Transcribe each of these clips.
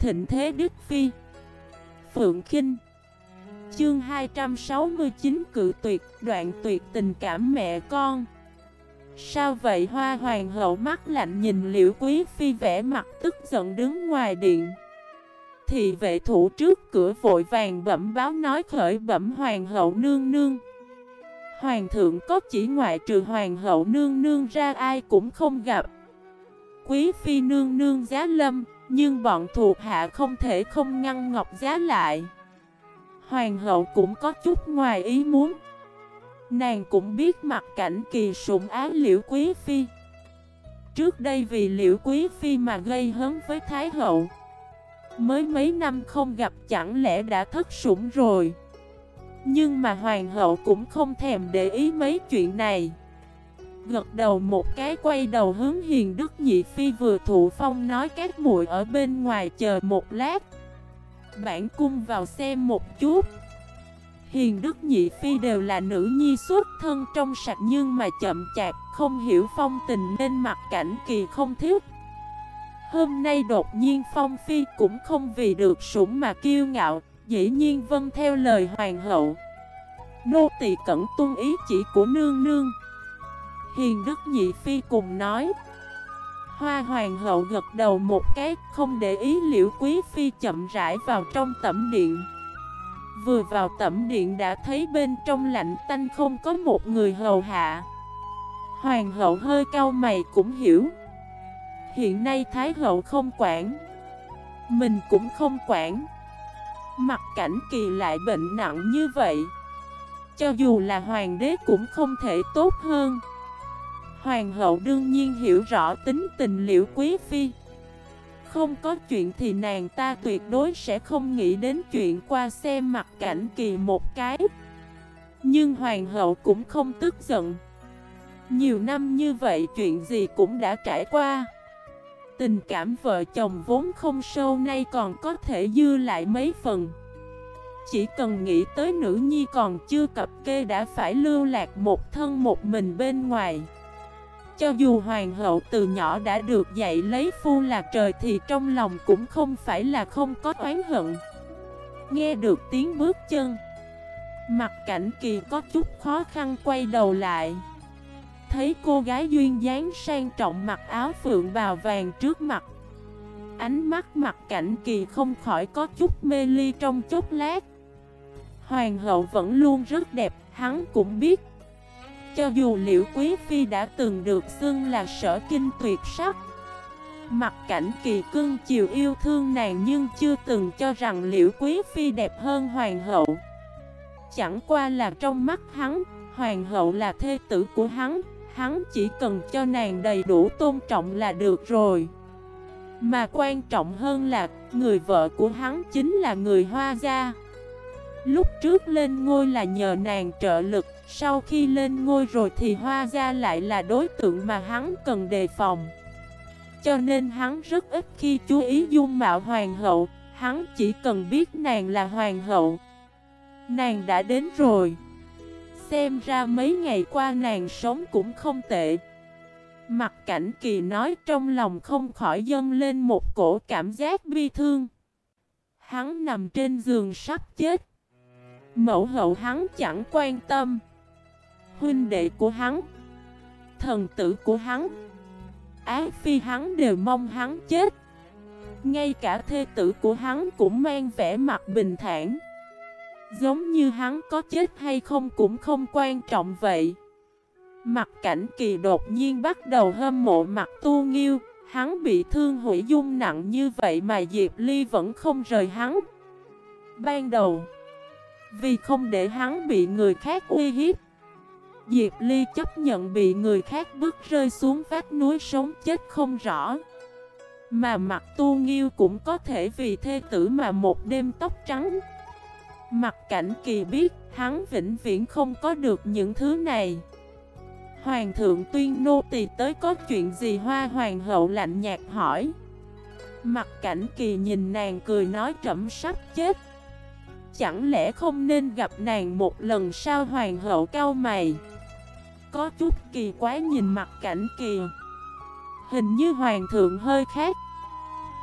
thịnh thế Đức Phi. Phượng Khinh. Chương 269 cự tuyệt, đoạn tuyệt tình cảm mẹ con. Sao vậy? Hoa hoàng hậu mắt lạnh nhìn Liễu Quý Phi vẻ mặt tức giận đứng ngoài điện. Thị vệ thủ trước cửa vội vàng bẩm báo nói khởi bẩm hoàng hậu nương nương. Hoàng thượng có chỉ ngoại trừ hoàng hậu nương nương ra ai cũng không gặp. Quý Phi nương nương giá lâm, nhưng bọn thuộc hạ không thể không ngăn Ngọc Giá lại. Hoàng hậu cũng có chút ngoài ý muốn. Nàng cũng biết Mặc Cảnh Kỳ sủng ái Liễu Quý Phi. Trước đây vì Liễu Quý Phi mà gây hấn với Thái hậu. Mới mấy năm không gặp chẳng lẽ đã thất sủng rồi. Nhưng mà hoàng hậu cũng không thèm để ý mấy chuyện này. Gật đầu một cái quay đầu hướng Hiền Đức Nhị Phi vừa thụ phong nói các muội ở bên ngoài chờ một lát. Bản cung vào xem một chút. Hiền Đức Nhị Phi đều là nữ nhi xuất thân trong sạch nhưng mà chậm chạp, không hiểu phong tình nên Mặc Cảnh Kỳ không thích. Hôm nay đột nhiên Phong Phi cũng không vì được sủng mà kiêu ngạo, dĩ nhiên vâng theo lời hoàng hậu. Nô tỳ cẩn tuân ý chỉ của nương nương. Hiền Đức Nhị Phi cùng nói. Hoa hoàng hậu gật đầu một cái, không để ý Liễu Quý Phi chậm rãi vào trong tẩm điện. Vừa vào tẩm điện đã thấy bên trong lạnh tanh không có một người hầu hạ. Hoàng hậu hơi cau mày cũng hiểu. Hiện nay Thái hậu không quản, mình cũng không quản. Mặc Cảnh Kỳ lại bệnh nặng như vậy, cho dù là hoàng đế cũng không thể tốt hơn. Hoàng hậu đương nhiên hiểu rõ tính tình Liễu Quý Phi. Không có chuyện thì nàng ta tuyệt đối sẽ không nghĩ đến chuyện qua xem Mặc Cảnh Kỳ một cái. Nhưng hoàng hậu cũng không tức giận. Nhiều năm như vậy chuyện gì cũng đã trải qua. Tình cảm vợ chồng vốn không sâu nay còn có thể dư lại mấy phần. Chỉ cần nghĩ tới nữ nhi còn chưa cập kê đã phải lưu lạc một thân một mình bên ngoài. Cho dù hoàng hậu từ nhỏ đã được dạy lấy phu là trời thì trong lòng cũng không phải là không có oán hận. Nghe được tiếng bước chân, Mặc Cảnh Kỳ có chút khó khăn quay đầu lại. Thấy cô gái duyên dáng sang trọng mặc áo phượng bào vàng trước mặt. Ánh mắt Mặc Cảnh Kỳ không khỏi có chút mê ly trong chốc lát. Hoàng hậu vẫn luôn rất đẹp, hắn cũng biết. Cho dù Liễu Quý Phi đã từng được xưng là sở kinh tuyệt sắc, Mặc Cảnh Kỳ cưng chiều yêu thương nàng nhưng chưa từng cho rằng Liễu Quý Phi đẹp hơn hoàng hậu. Chẳng qua là trong mắt hắn, hoàng hậu là thê tử của hắn. Hắn chỉ cần cho nàng đầy đủ tôn trọng là được rồi. Mà quan trọng hơn là người vợ của hắn chính là người Hoa gia. Lúc trước lên ngôi là nhờ nàng trợ lực, sau khi lên ngôi rồi thì Hoa gia lại là đối tượng mà hắn cần đề phòng. Cho nên hắn rất ít khi chú ý dung mạo hoàng hậu, hắn chỉ cần biết nàng là hoàng hậu. Nàng đã đến rồi. Xem ra mấy ngày qua nàng sống cũng không tệ. Mặc Cảnh Kỳ nói trong lòng không khỏi dâng lên một cổ cảm giác bi thương. Hắn nằm trên giường sắp chết. Mẫu hậu hắn chẳng quan tâm. Huynh đệ của hắn, thần tử của hắn, ái phi hắn đều mong hắn chết. Ngay cả thê tử của hắn cũng mang vẻ mặt bình thản, giống như hắn có chết hay không cũng không quan trọng vậy. Mặc Cảnh Kỳ đột nhiên bắt đầu hâm mộ Mặc Tu Nghiêu. Hắn bị thương hủy dung nặng như vậy mà Diệp Ly vẫn không rời hắn. Ban đầu, vì không để hắn bị người khác uy hiếp, Diệp Ly chấp nhận bị người khác bức rơi xuống vách núi sống chết không rõ. Mà Mặc Tu Nghiêu cũng có thể vì thê tử mà một đêm tóc trắng. Mặc Cảnh Kỳ biết hắn vĩnh viễn không có được những thứ này. Hoàng thượng tuyên nô tỳ tới có chuyện gì? Hoa hoàng hậu lạnh nhạt hỏi. Mặc Cảnh Kỳ nhìn nàng cười nói trẫm sắp chết. Chẳng lẽ không nên gặp nàng một lần sao? Hoàng hậu cau mày, có chút kỳ quái nhìn Mặc Cảnh Kỳ. Hình như hoàng thượng hơi khác.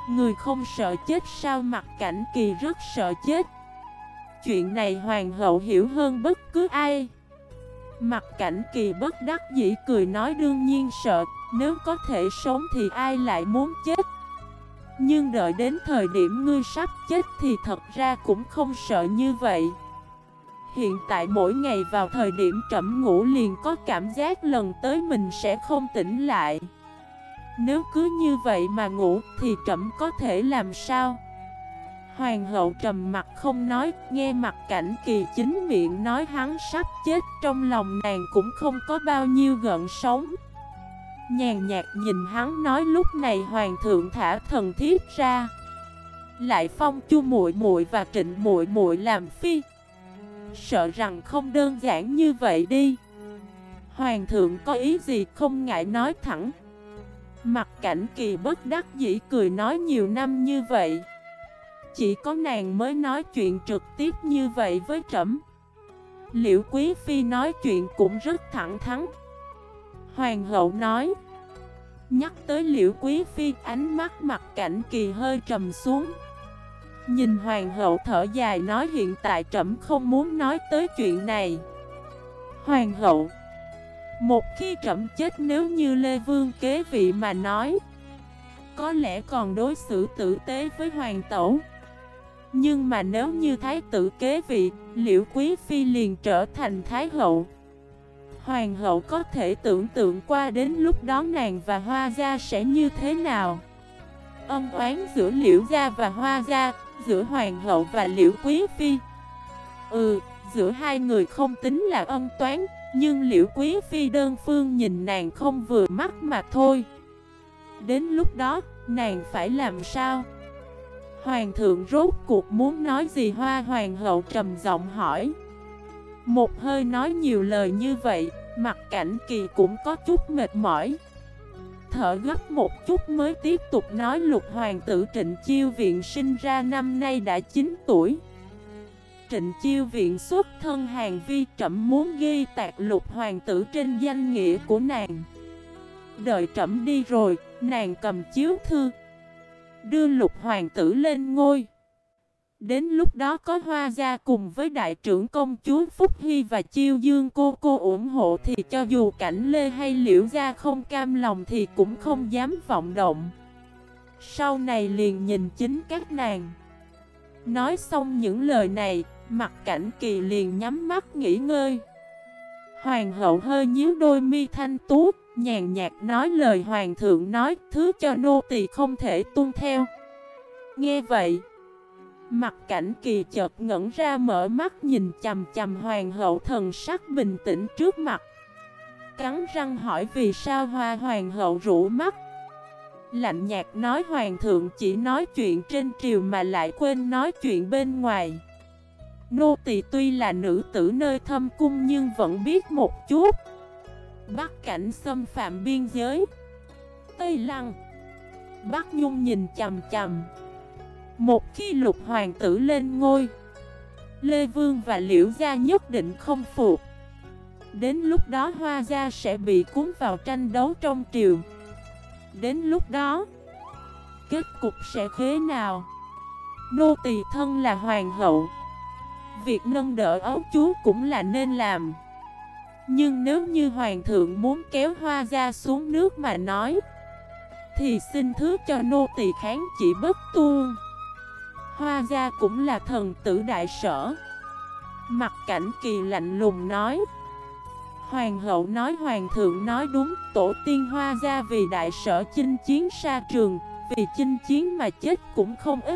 Người không sợ chết sao? Mặt Cảnh Kỳ rất sợ chết. Chuyện này hoàng hậu hiểu hơn bất cứ ai. Mặt Cảnh Kỳ bất đắc dĩ cười nói đương nhiên sợ, nếu có thể sống thì ai lại muốn chết. Nhưng đợi đến thời điểm ngươi sắp chết thì thật ra cũng không sợ như vậy. Hiện tại mỗi ngày vào thời điểm trẫm ngủ liền có cảm giác lần tới mình sẽ không tỉnh lại. Nếu cứ như vậy mà ngủ thì trẫm có thể làm sao? Hoàng hậu trầm mặt không nói, nghe Mặt Cảnh Kỳ chính miệng nói hắn sắp chết, trong lòng nàng cũng không có bao nhiêu gợn sóng. Nhàn nhạt nhìn hắn nói lúc này hoàng thượng thả thần thiếp ra, lại phong Chu muội muội và Trịnh muội muội làm phi. Sợ rằng không đơn giản như vậy đi. Hoàng thượng có ý gì không ngại nói thẳng. Mặt Cảnh Kỳ bất đắc dĩ cười nói nhiều năm như vậy, chỉ có nàng mới nói chuyện trực tiếp như vậy với trẫm. Liễu Quý Phi nói chuyện cũng rất thẳng thắn. Hoàng hậu nói. Nhắc tới Liễu Quý Phi, ánh mắt Mặt Cảnh Kỳ hơi trầm xuống. Nhìn hoàng hậu thở dài nói hiện tại trẫm không muốn nói tới chuyện này. Hoàng hậu, một khi trẫm chết nếu như Lê Vương kế vị mà nói, có lẽ còn đối xử tử tế với hoàng tẩu. Nhưng mà nếu như thái tử kế vị, Liễu Quý Phi liền trở thành thái hậu. Hoàng hậu có thể tưởng tượng qua đến lúc đó nàng và Hoa gia sẽ như thế nào. Ân oán giữa Liễu gia và Hoa gia, giữa hoàng hậu và Liễu Quý Phi. Giữa hai người không tính là ân toán, nhưng Liễu Quý Phi đơn phương nhìn nàng không vừa mắt mà thôi. Đến lúc đó, nàng phải làm sao? Hoàng thượng rốt cuộc muốn nói gì? Hoa hoàng hậu trầm giọng hỏi. Một hơi nói nhiều lời như vậy, Mặt Cảnh Kỳ cũng có chút mệt mỏi. Thở gấp một chút mới tiếp tục nói lục hoàng tử Trịnh Chiêu Viện sinh ra năm nay đã 9 tuổi. Trịnh Chiêu Viện xuất thân Hàn Vi, trẫm muốn ghi tạc lục hoàng tử trên danh nghĩa của nàng. Đợi trẫm đi rồi, nàng cầm chiếu thư, đưa lục hoàng tử lên ngôi. Đến lúc đó có Hoa gia cùng với đại trưởng công chúa Phúc Hy và Chiêu Dương cô ủng hộ thì cho dù Cảnh Lê hay Liễu gia không cam lòng thì cũng không dám vọng động. Sau này liền nhìn chính các nàng. Nói xong những lời này, Mặt Cảnh Kỳ liền nhắm mắt nghỉ ngơi. Hoàng hậu hơi nhíu đôi mi thanh tú, nhàn nhạt nói lời hoàng thượng nói, thứ cho nô tỳ không thể tuân theo. Nghe vậy, Mặt Cảnh Kỳ chợt ngẩn ra mở mắt nhìn chằm chằm hoàng hậu thần sắc bình tĩnh trước mặt. Cắn răng hỏi vì sao Hoa hoàng hậu rũ mắt. Lạnh nhạt nói hoàng thượng chỉ nói chuyện trên triều mà lại quên nói chuyện bên ngoài. Nô tỳ tuy là nữ tử nơi thâm cung nhưng vẫn biết một chút. Bắc Cảnh xâm phạm biên giới, Tây Lăng, Bắc Nhung nhìn chằm chằm. Một khi lục hoàng tử lên ngôi, Lê Vương và Liễu gia nhất định không phục. Đến lúc đó Hoa gia sẽ bị cuốn vào tranh đấu trong triều. Đến lúc đó, kết cục sẽ thế nào? Nô tỳ thân là hoàng hậu, việc nâng đỡ ấu chúa cũng là nên làm. Nhưng nếu như hoàng thượng muốn kéo Hoa gia xuống nước mà nói, thì xin thứ cho nô tỳ kháng chỉ bất tuân. Hoa gia cũng là thần tử đại sở. Mặt Cảnh Kỳ lạnh lùng nói. Hoàng hậu nói hoàng thượng nói đúng, tổ tiên Hoa gia vì đại sở chinh chiến xa trường, vì chinh chiến mà chết cũng không ít.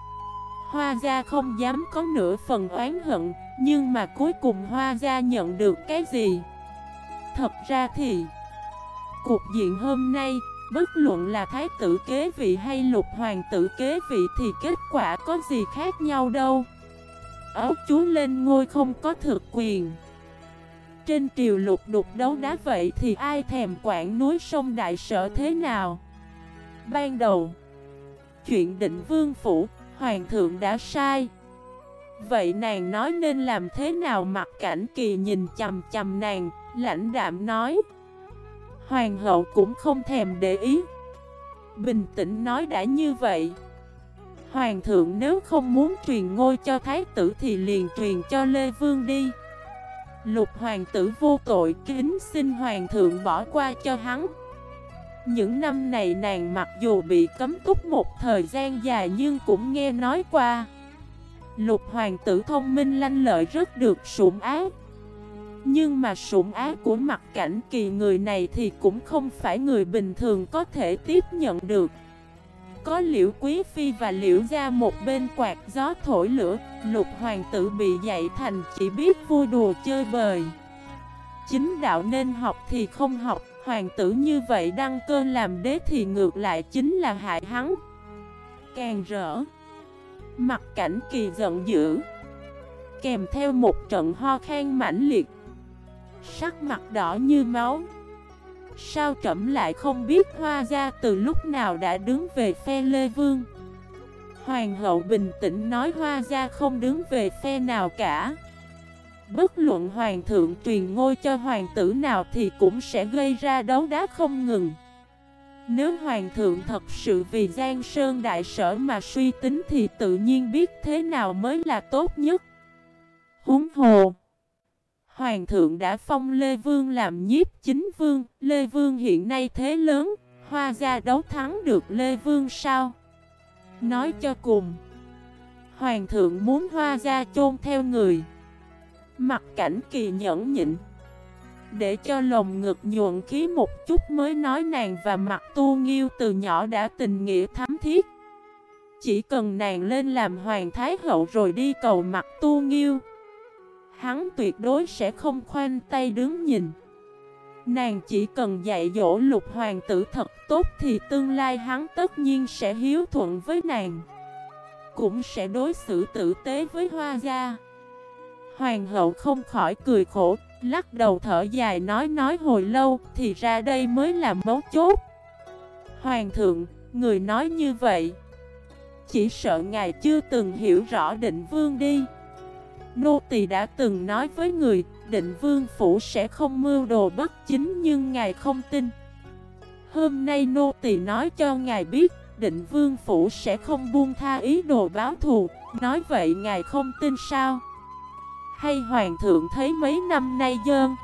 Hoa gia không dám có nửa phần oán hận, nhưng mà cuối cùng Hoa gia nhận được cái gì? Thật ra thì, cục diện hôm nay, bất luận là thái tử kế vị hay lục hoàng tử kế vị thì kết quả có gì khác nhau đâu. Ấu chúa lên ngôi không có thực quyền. Trên triều lục đục đấu đá vậy thì ai thèm quản núi sông đại sở thế nào? Ban đầu, chuyện Định Vương phủ, hoàng thượng đã sai. Vậy nàng nói nên làm thế nào? Mặt Cảnh Kỳ nhìn chằm chằm nàng, lãnh đạm nói. Hoàng hậu cũng không thèm để ý. bình tĩnh nói đã như vậy, Hoàng thượng nếu không muốn truyền ngôi cho thái tử thì liền truyền cho Lê Vương đi. Lục hoàng tử vô tội, kính xin Hoàng thượng bỏ qua cho hắn. Những năm này nàng mặc dù bị cấm túc một thời gian dài nhưng cũng nghe nói qua. Lục hoàng tử thông minh lanh lợi rất được sủng ái. Nhưng mà sủng ái của Mặc Cảnh Kỳ người này thì cũng không phải người bình thường có thể tiếp nhận được. Có Liễu Quý Phi và Liễu Gia một bên quạt gió thổi lửa, lục hoàng tử bị dạy thành chỉ biết vui đùa chơi bời. Chính đạo nên học thì không học, hoàng tử như vậy đăng cơ làm đế thì ngược lại chính là hại hắn. Càng rỡ, Mặc Cảnh Kỳ giận dữ, kèm theo một trận ho khan mãnh liệt, sắc mặt đỏ như máu. Sao trẫm lại không biết Hoa gia từ lúc nào đã đứng về phe Lê Vương? Hoàng hậu bình tĩnh nói Hoa gia không đứng về phe nào cả. Bất luận hoàng thượng truyền ngôi cho hoàng tử nào thì cũng sẽ gây ra đấu đá không ngừng. Nếu hoàng thượng thật sự vì Giang Sơn Đại Sở mà suy tính thì tự nhiên biết thế nào mới là tốt nhất. Huống hồ, hoàng thượng đã phong Lê Vương làm nhiếp chính vương, Lê Vương hiện nay thế lớn, Hoa gia đấu thắng được Lê Vương sao? Nói cho cùng, hoàng thượng muốn Hoa gia chôn theo người. Mặc Cảnh Kỳ nhẫn nhịn, để cho lồng ngực nhuận khí một chút mới nói nàng và Mặc Tu Nghiêu từ nhỏ đã tình nghĩa thắm thiết. Chỉ cần nàng lên làm hoàng thái hậu rồi đi cầu Mặc Tu Nghiêu, hắn tuyệt đối sẽ không khoanh tay đứng nhìn. Nàng chỉ cần dạy dỗ lục hoàng tử thật tốt thì tương lai hắn tất nhiên sẽ hiếu thuận với nàng, cũng sẽ đối xử tử tế với Hoa gia. Hoàng hậu không khỏi cười khổ, lắc đầu thở dài nói hồi lâu thì ra đây mới là mấu chốt. Hoàng thượng, người nói như vậy, chỉ sợ ngài chưa từng hiểu rõ Định Vương đi. Nô tỳ đã từng nói với người, Định Vương phủ sẽ không mưu đồ bất chính nhưng ngài không tin. Hôm nay nô tỳ nói cho ngài biết, Định Vương phủ sẽ không buông tha ý đồ báo thù. Nói vậy ngài không tin sao? Hay hoàng thượng thấy mấy năm nay dơn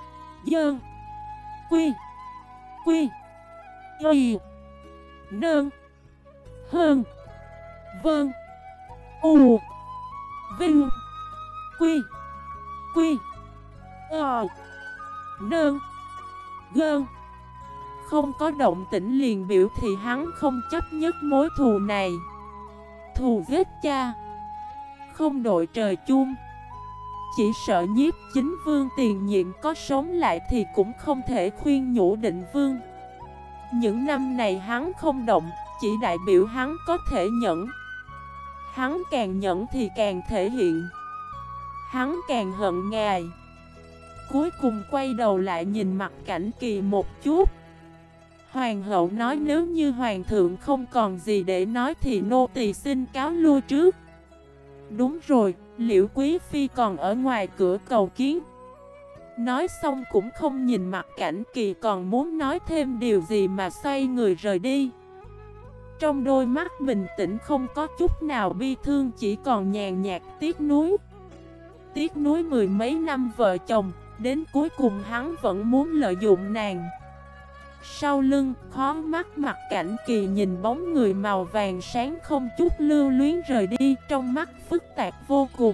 quy y nơn hơn vâng u vinh quy nơn gơn không có động tĩnh liền biểu thì hắn không chấp nhất mối thù này. Thù giết cha, không đội trời chung. Chỉ sợ nhiếp chính vương tiền nhiệm có sống lại thì cũng không thể khuyên nhủ Định Vương. Những năm này hắn không động, chỉ đại biểu hắn có thể nhẫn. Hắn càng nhẫn thì càng thể hiện, hắn càng hận ngài. Cuối cùng quay đầu lại nhìn Mặc Cảnh Kỳ một chút. Hoàng hậu nói nếu như hoàng thượng không còn gì để nói thì nô tỳ xin cáo lui trước. Đúng rồi, Liễu Quý Phi còn ở ngoài cửa cầu kiến. Nói xong cũng không nhìn Mặc Cảnh Kỳ còn muốn nói thêm điều gì mà xoay người rời đi. Trong đôi mắt bình tĩnh không có chút nào bi thương, chỉ còn nhàn nhạt tiếc nuối. Tiếc nuối mười mấy năm vợ chồng, đến cuối cùng hắn vẫn muốn lợi dụng nàng. Sau lưng, khó mắt Mặc Cảnh Kỳ nhìn bóng người màu vàng sáng không chút lưu luyến rời đi, trong mắt phức tạp vô cùng.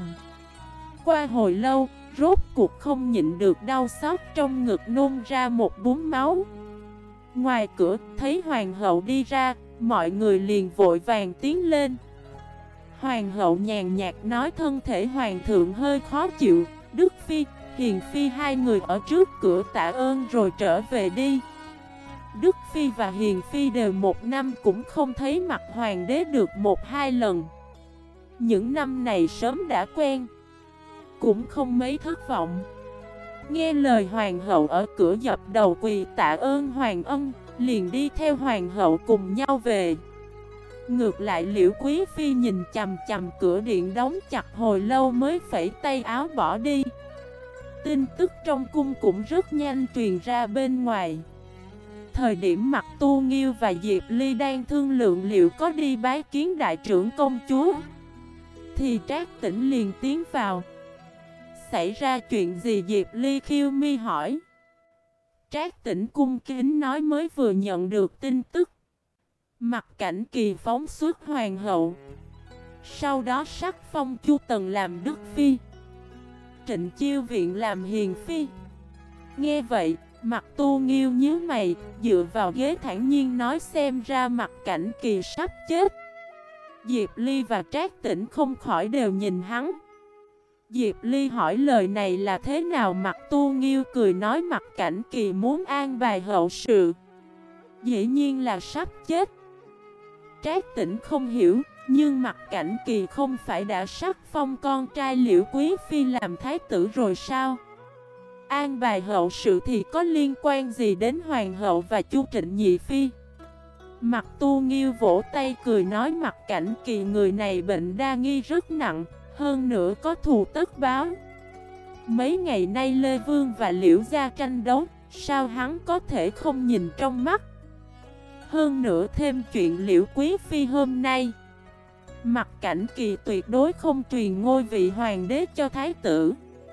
Qua hồi lâu, rốt cuộc không nhịn được đau xót trong ngực nôn ra một búng máu. Ngoài cửa, thấy hoàng hậu đi ra, mọi người liền vội vàng tiến lên. Hoàng hậu nhàn nhạt nói thân thể hoàng thượng hơi khó chịu, Đức Phi, Hiền Phi hai người ở trước cửa tạ ơn rồi trở về đi. Đức Phi và Hiền Phi đều một năm cũng không thấy mặt hoàng đế được một hai lần. Những năm này sớm đã quen, cũng không mấy thất vọng. Nghe lời hoàng hậu ở cửa dập đầu quỳ tạ ơn hoàng ân, liền đi theo hoàng hậu cùng nhau về. Ngược lại Liễu Quý Phi nhìn chằm chằm cửa điện đóng chặt hồi lâu mới phẩy tay áo bỏ đi. Tin tức trong cung cũng rất nhanh truyền ra bên ngoài. thời điểm Mặc Tu Nghiêu và Diệp Ly đang thương lượng liệu có đi bái kiến đại trưởng công chúa, thì Trác Tĩnh liền tiến vào. Xảy ra chuyện gì? Diệp Ly khiêu mi hỏi. Trác Tĩnh cung kính nói mới vừa nhận được tin tức. Mặc Cảnh Kỳ phóng xuất hoàng hậu, sau đó sắc phong Chu Tần làm đức phi, Trịnh Chiêu Viện làm hiền phi. Nghe vậy, Mặc Tu Nghiêu nhíu mày, dựa vào ghế thản nhiên nói xem ra Mặc Cảnh Kỳ sắp chết. Diệp Ly và Trác Tĩnh không khỏi đều nhìn hắn. Diệp Ly hỏi lời này là thế nào? Mặc Tu Nghiêu cười nói Mặc Cảnh Kỳ muốn an bài hậu sự, dĩ nhiên là sắp chết. Trác Tĩnh không hiểu, nhưng Mặc Cảnh Kỳ không phải đã sắc phong con trai Liễu Quý Phi làm thái tử rồi sao? An bài hậu sự thì có liên quan gì đến hoàng hậu và Chu Trịnh nhị phi? Mặc Tu Nghiêu vỗ tay cười nói Mặc Cảnh Kỳ người này bệnh đa nghi rất nặng, hơn nữa có thù tất báo. Mấy ngày nay Lê Vương và Liễu gia tranh đấu, sao hắn có thể không nhìn trong mắt? Hơn nữa thêm chuyện Liễu Quý Phi hôm nay, Mặc Cảnh Kỳ tuyệt đối không truyền ngôi vị hoàng đế cho thái tử.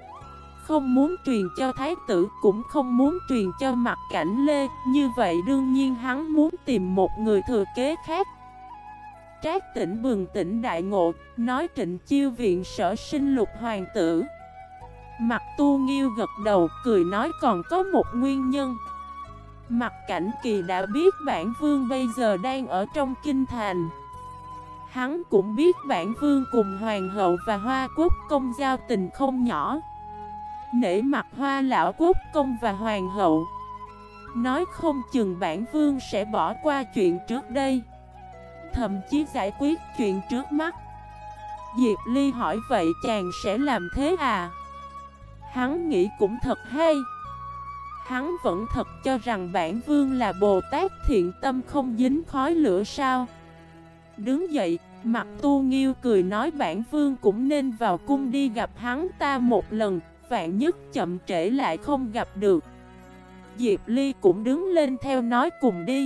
Không muốn truyền cho thái tử, cũng không muốn truyền cho Mặc Cảnh Lê. Như vậy đương nhiên hắn muốn tìm một người thừa kế khác. Trác Tĩnh bừng tỉnh đại ngộ, nói Trịnh Chiêu Viện sở sinh Lục hoàng tử. Mặc Tu Nghiêu gật đầu, cười nói còn có một nguyên nhân. Mặc Cảnh Kỳ đã biết bản vương bây giờ đang ở trong kinh thành. Hắn cũng biết bản vương cùng hoàng hậu và Hoa Quốc công giao tình không nhỏ, nể mặt Hoa lão quốc công và hoàng hậu, nói không chừng bản vương sẽ bỏ qua chuyện trước đây, thậm chí giải quyết chuyện trước mắt. Diệp Ly hỏi vậy chàng sẽ làm thế à? Hắn nghĩ cũng thật hay. Hắn vẫn thật cho rằng bản vương là Bồ Tát thiện tâm không dính khói lửa sao? Đứng dậy, Mặc Tu Nghiêu cười nói bản vương cũng nên vào cung đi gặp hắn ta một lần, vạn nhất chậm trễ lại không gặp được. Diệp Ly cũng đứng lên theo nói cùng đi.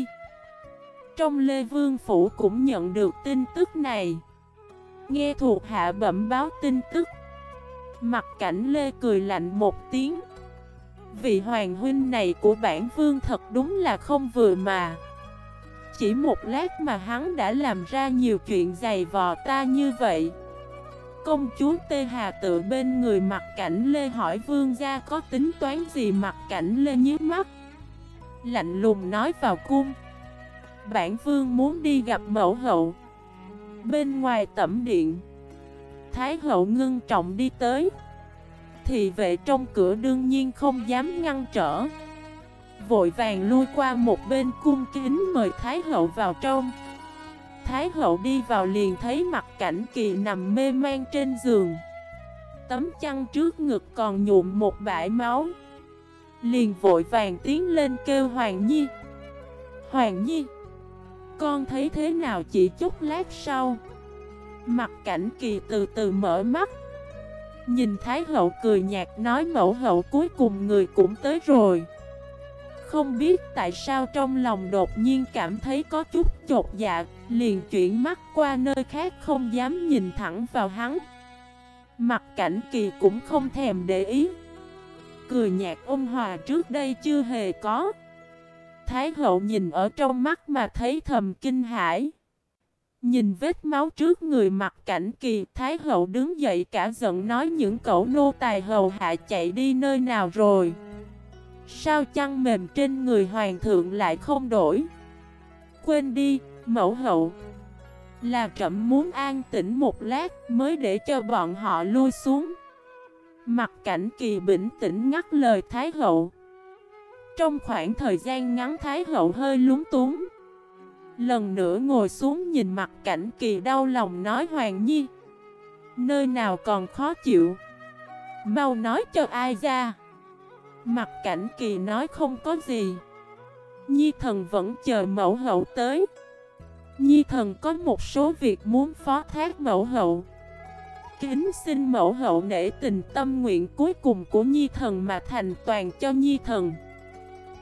Trong Lê Vương phủ cũng nhận được tin tức này. Nghe thuộc hạ bẩm báo tin tức, Mặc Cảnh Lê cười lạnh một tiếng. Vị hoàng huynh này của bản vương thật đúng là không vừa mà. Chỉ một lát mà hắn đã làm ra nhiều chuyện dày vò ta như vậy. Công chúa Tê Hà tự bên người Mặc Cảnh Lê hỏi vương gia có tính toán gì? Mặc Cảnh Lê nhíu mắt, lạnh lùng nói vào cung. Bản vương muốn đi gặp mẫu hậu. Bên ngoài tẩm điện, Thái hậu ngưng trọng đi tới. Thị vệ trong cửa đương nhiên không dám ngăn trở, vội vàng lui qua một bên cung kính mời Thái hậu vào trong. Thái hậu đi vào liền thấy Mặc Cảnh Kỳ nằm mê man trên giường, tấm chăn trước ngực còn nhuộm một bãi máu. Liền vội vàng tiến lên kêu Hoàng Nhi. Hoàng Nhi, con thấy thế nào? Chỉ chút lát sau, Mặc Cảnh Kỳ từ từ mở mắt, nhìn Thái hậu cười nhạt nói mẫu hậu cuối cùng người cũng tới rồi. Không biết tại sao trong lòng đột nhiên cảm thấy có chút chột dạ, liền chuyển mắt qua nơi khác không dám nhìn thẳng vào hắn. Mặc Cảnh Kỳ cũng không thèm để ý, cười nhạt ôn hòa trước đây chưa hề có. Thái hậu nhìn ở trong mắt mà thấy thầm kinh hãi. Nhìn vết máu trước người Mặc Cảnh Kỳ, Thái hậu đứng dậy cả giận nói những cẩu nô tài hầu hạ chạy đi nơi nào rồi? Sao chăn mềm trên người hoàng thượng lại không đổi? Quên đi, mẫu hậu, là trẫm muốn an tĩnh một lát mới để cho bọn họ lui xuống. Mặc Cảnh Kỳ bình tĩnh ngắt lời Thái hậu. Trong khoảng thời gian ngắn Thái hậu hơi lúng túng, lần nữa ngồi xuống nhìn Mặc Cảnh Kỳ đau lòng nói Hoàng Nhi, nơi nào còn khó chịu, mau nói cho ai ra. Mặc Cảnh Kỳ nói không có gì, Nhi thần vẫn chờ mẫu hậu tới. Nhi thần có một số việc muốn phó thác mẫu hậu, kính xin mẫu hậu nể tình tâm nguyện cuối cùng của Nhi thần mà thành toàn cho Nhi thần.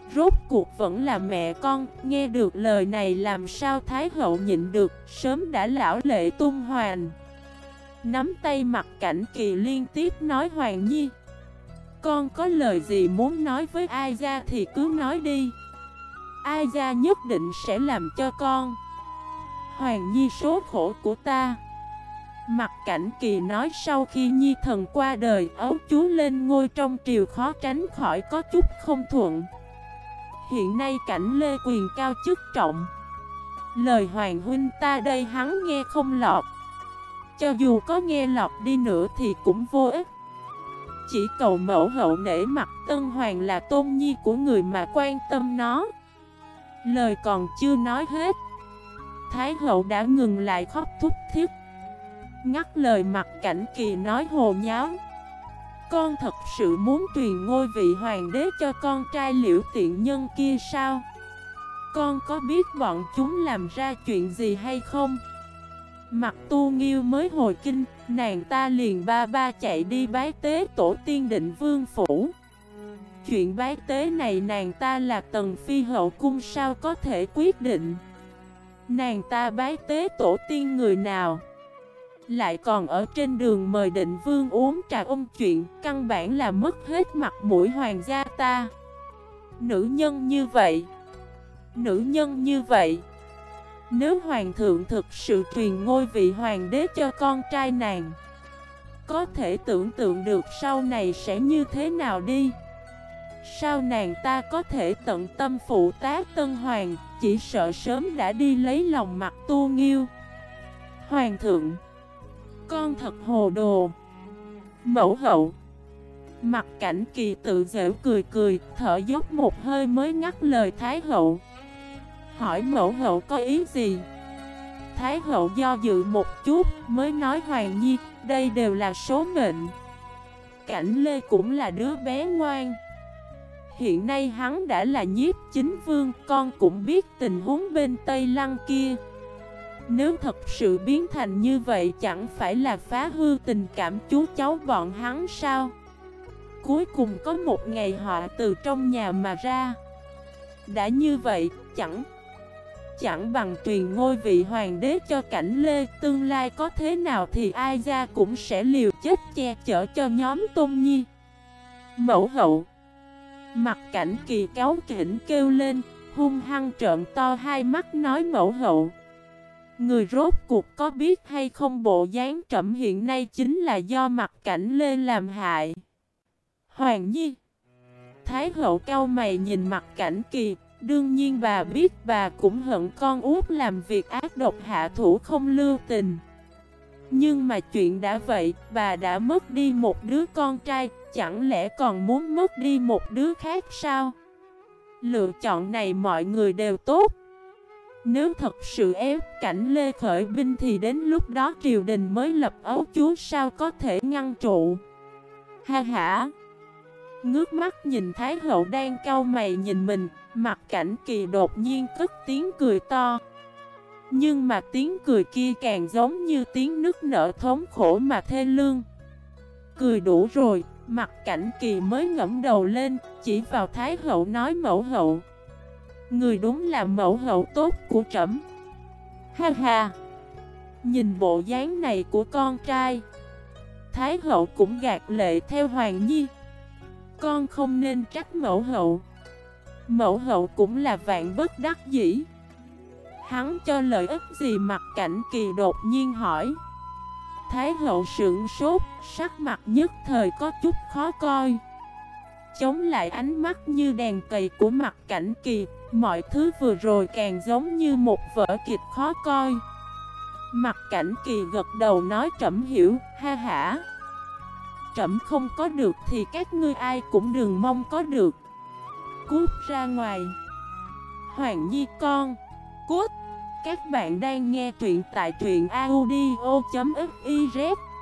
Rốt cuộc vẫn là mẹ con. Nghe được lời này làm sao Thái hậu nhịn được, sớm đã lão lệ tung hoành. Nắm tay Mặc Cảnh Kỳ liên tiếp nói: Hoàng Nhi, con có lời gì muốn nói với Ai Gia thì cứ nói đi, Ai Gia nhất định sẽ làm cho con. Hoàng Nhi số khổ của ta. Mặc Cảnh Kỳ nói sau khi Nhi thần qua đời, ấu chúa lên ngôi trong triều khó tránh khỏi có chút không thuận. Hiện nay Cảnh Lê quyền cao chức trọng, lời Hoàng huynh ta đây hắn nghe không lọt. Cho dù có nghe lọt đi nữa thì cũng vô ích. Chỉ cầu mẫu hậu nể mặt Tân Hoàng là tôn nhi của người mà quan tâm nó. Lời còn chưa nói hết, Thái hậu đã ngừng lại khóc thúc thiết, ngắt lời Mặc Cảnh Kỳ nói hồ nháo. Con thật sự muốn truyền ngôi vị hoàng đế cho con trai Liễu tiện nhân kia sao? Con có biết bọn chúng làm ra chuyện gì hay không? Mặc Tu Nghiêu mới hồi kinh, nàng ta liền ba chạy đi bái tế tổ tiên Định Vương phủ. Chuyện bái tế này nàng ta là tần phi hậu cung sao có thể quyết định. Nàng ta bái tế tổ tiên người nào? Lại còn ở trên đường mời Định Vương uống trà chuyện, căn bản là mất hết mặt mũi hoàng gia ta. Nữ nhân như vậy, nếu hoàng thượng thực sự truyền ngôi vị hoàng đế cho con trai nàng, có thể tưởng tượng được sau này sẽ như thế nào đi. Sao nàng ta có thể tận tâm phụ tá Tân Hoàng, chỉ sợ sớm đã đi lấy lòng Mặc Tu Nghiêu. Hoàng thượng, con thật hồ đồ. Mẫu hậu. Mặc Cảnh Kỳ tự giễu cười, thở dốc một hơi mới ngắt lời Thái hậu. Hỏi mẫu hậu có ý gì? Thái hậu do dự một chút mới nói: Hoàng Nhi, đây đều là số mệnh. Cảnh Lê cũng là đứa bé ngoan. Hiện nay hắn đã là nhiếp chính vương, con cũng biết tình huống bên Tây Lăng kia. Nếu thật sự biến thành như vậy chẳng phải là phá hư tình cảm chú cháu bọn hắn sao? Cuối cùng có một ngày họa từ trong nhà mà ra. Đã như vậy, chẳng bằng truyền ngôi vị hoàng đế cho Cảnh Lê. Tương lai có thế nào thì Ai Gia cũng sẽ liều chết che chở cho nhóm Tôn Nhi. Mẫu hậu. Mặc Cảnh Kỳ cáu kỉnh kêu lên, hung hăng trợn to hai mắt nói: mẫu hậu, người rốt cuộc có biết hay không bộ dáng trẫm hiện nay chính là do Mặc Cảnh Lê làm hại. Hoàng Nhi. Thái hậu cau mày nhìn Mặc Cảnh Kỳ. Đương nhiên bà biết, bà cũng hận con út làm việc ác độc hạ thủ không lưu tình. Nhưng mà chuyện đã vậy, bà đã mất đi một đứa con trai, chẳng lẽ còn muốn mất đi một đứa khác sao? Lựa chọn này mọi người đều tốt. Nếu thật sự ép Cảnh Lê khởi binh thì đến lúc đó triều đình mới lập ấu chúa sao có thể ngăn trụ. Ha ha. Ngước mắt nhìn Thái hậu đang cau mày nhìn mình, Mặc Cảnh Kỳ đột nhiên cất tiếng cười to. Nhưng mà tiếng cười kia càng giống như tiếng nức nở thống khổ mà thê lương. Cười đủ rồi, Mặc Cảnh Kỳ mới ngẫm đầu lên, chỉ vào Thái hậu nói: mẫu hậu, người đúng là mẫu hậu tốt của trẫm. Ha ha. Nhìn bộ dáng này của con trai, Thái hậu cũng gạt lệ theo Hoàng Nhi. Con không nên trách mẫu hậu. Mẫu hậu cũng là vạn bất đắc dĩ. Hắn cho lợi ích gì? Mặc Cảnh Kỳ đột nhiên hỏi. Thái hậu sững sốt, sắc mặt nhất thời có chút khó coi. Chống lại ánh mắt như đèn cầy của Mặc Cảnh Kỳ, mọi thứ vừa rồi càng giống như một vở kịch khó coi. Mặc Cảnh Kỳ gật đầu nói: trẫm hiểu, ha hả. Trẫm không có được thì các ngươi ai cũng đừng mong có được. Cút ra ngoài. Hoàng Nhi con. Cút. Các bạn đang nghe truyện tại truyện audio.fif